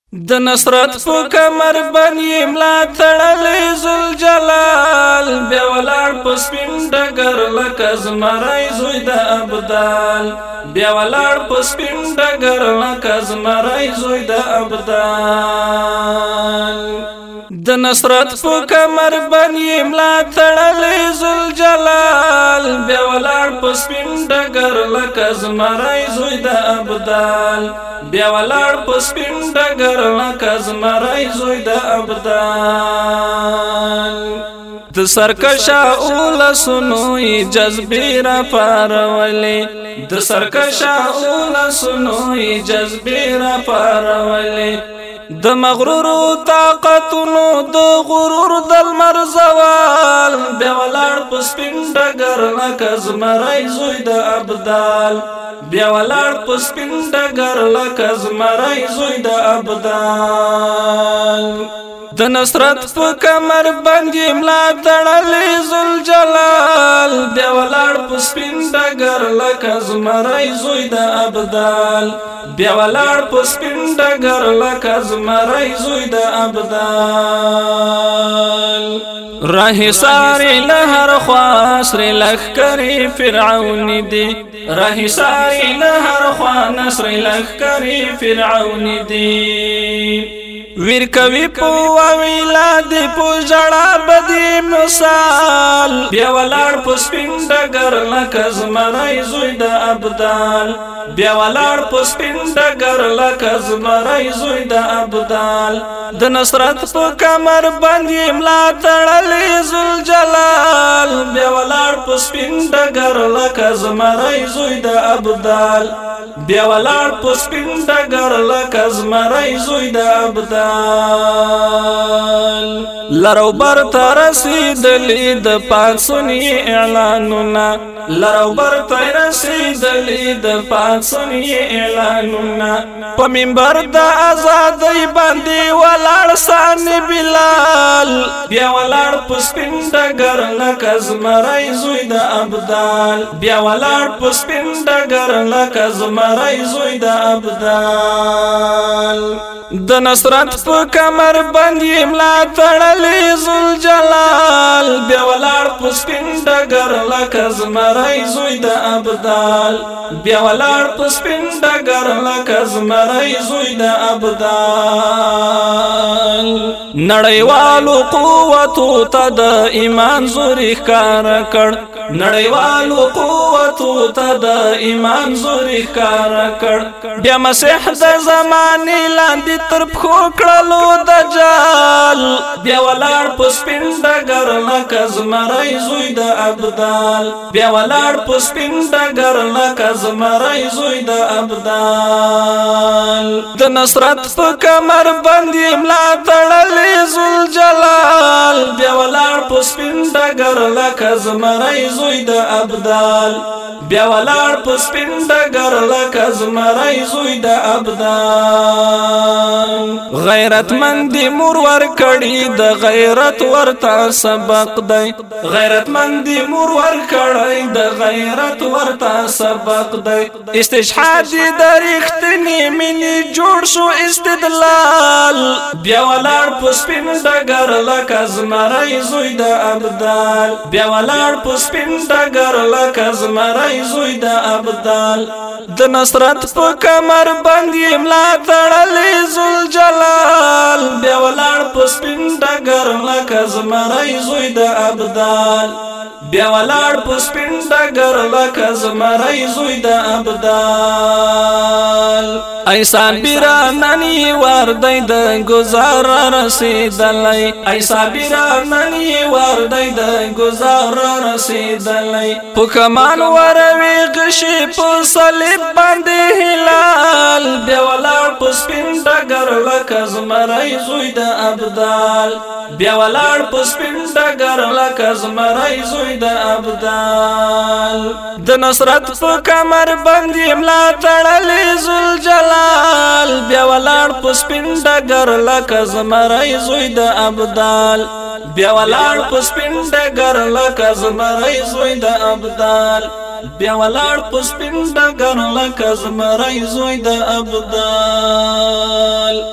د نصرت په کمر باندې ملا تړلې ذل جلال بیا ولاړ په سپین ډګر لکه زمری زوی د ابدال بیا ولاړ په سپین ډګر لکه زمری زوی د ابدال د نصرت په کمر باندې ملا تړلې ذل جلال بیا ولاړ په سپین ډګر لکه زمری زوی د ابدال بیا ولاړ په سپین ډګر لکه زمری زوی د ابدال د سرکشا اولسونو جذبې را پارولې د سرکشا اولسونو جذبې را پارولې د مغرور طاقتونو د غرور دل مرزوال بیا ولاړ په سپین ډګر لکه زمری زوی د ابدال بیا ولاړ په سپین ډګر لکه زمری زوی د ابدال د نصرت په کمر باندې ملا تړلې ذل جلال بیا ولاړ په سپین ډګر لکه زمری زوی د ابدال بیا ولاړ په سپین ډګر لکه زمری زوی د ابدال راه ساري لهر خواصر لخکری فرعون دی راه ساري لهر خوا نصر لخکری فرعون دی ویر کوي په ویلاد په جړه بدی مثال بیا ولاړ په سپین ډګر لکه زمری زوی د ابدال بیا ولاړ په سپین ډګر لکه زمری زوی د ابدال د نصرت په کمر باندې ملا تړلې ذل جلال بیا ولاړ په سپین ډګر لکه زمری زوی د ابدال بیا ولاړ په سپین ډګر لکه زمری زوی د ابدال لرو بر تر رسیدلې د پاتسونی اعلانونه لرو بر تر رسیدلې د پاتسونی اعلانونه په منبر د آزادۍ باندې ولاړ سان بلال بیا ولاړ په سپین ډګر لکه زمری زوی د ابدال بیا ولاړ په سپین ډګر لکه زمری زوی د ابدال د نصرت په کمر باندې ملا تړلې ذل جلال بیا ولاړ په سپین ډګر لکه زمری زوی د ابدال بیا ولاړ په سپین ډګر لکه زمری زوی د ابدال نړیوالو قوتو ته د ایمان زوري ښکار کړ نړیوالو قوتو ته د ایمان زوري ښکار کړ بیا مسیح د زمانې لاندې تر پښو کړلو دجال بیا ولاړ په سپین ډګر لکه زمری زوی د ابدال بیا ولاړ په سپین ډګر لکه زمری زوی د ابدال د نصرت په کمر باندې ملا تړلې ذل جلال بیا ولاړ په سپین ډګر لکه زمری زوی د ابدال بیا ولاړ په سپین ډګر لکه زمری زوی د ابدال غیرت مندی مور ور کړي د غیرت ورته سبق دی غیرت مندی مور ور کړي د غیرت ورته سبق دی استشهاد د رښتینی مینې جوړ شو استدلال بیا ولاړ په سپین ډګر لکه زمری زوی د ابدال بیا ولاړ په سپین ډګر لکه زمری زوی د ابدال د نصرت په کمر باندې ملا تړلې ذل جلال بیا ولاړ په سپین ډګر لکه زمری زوی د ابدال بیا ولاړ په سپین ډګر لکه زمری زوی د ابدال ایسان بیرانانی وردی د گزار رسیدلی ایسان بیرانانی وردی د گزار رسیدلی پکمان وروی غشی په صلیب باندې هلال بیا ولاړ په سپین ډګر لکه زمری زوی د ابدال بیا ولاړ په سپین ډګر لکه زمری زوی د ابدال د نصرت په کمر باندې ملا تړلې ذل جلال بیا ولاړ په سپین ډګر لکه زمری زوی د ابدال بیا ولاړ په سپین ډګر لکه زمری زوی د ابدال بیا ولاړ په سپین ډګر لکه زمری زوی د ابدال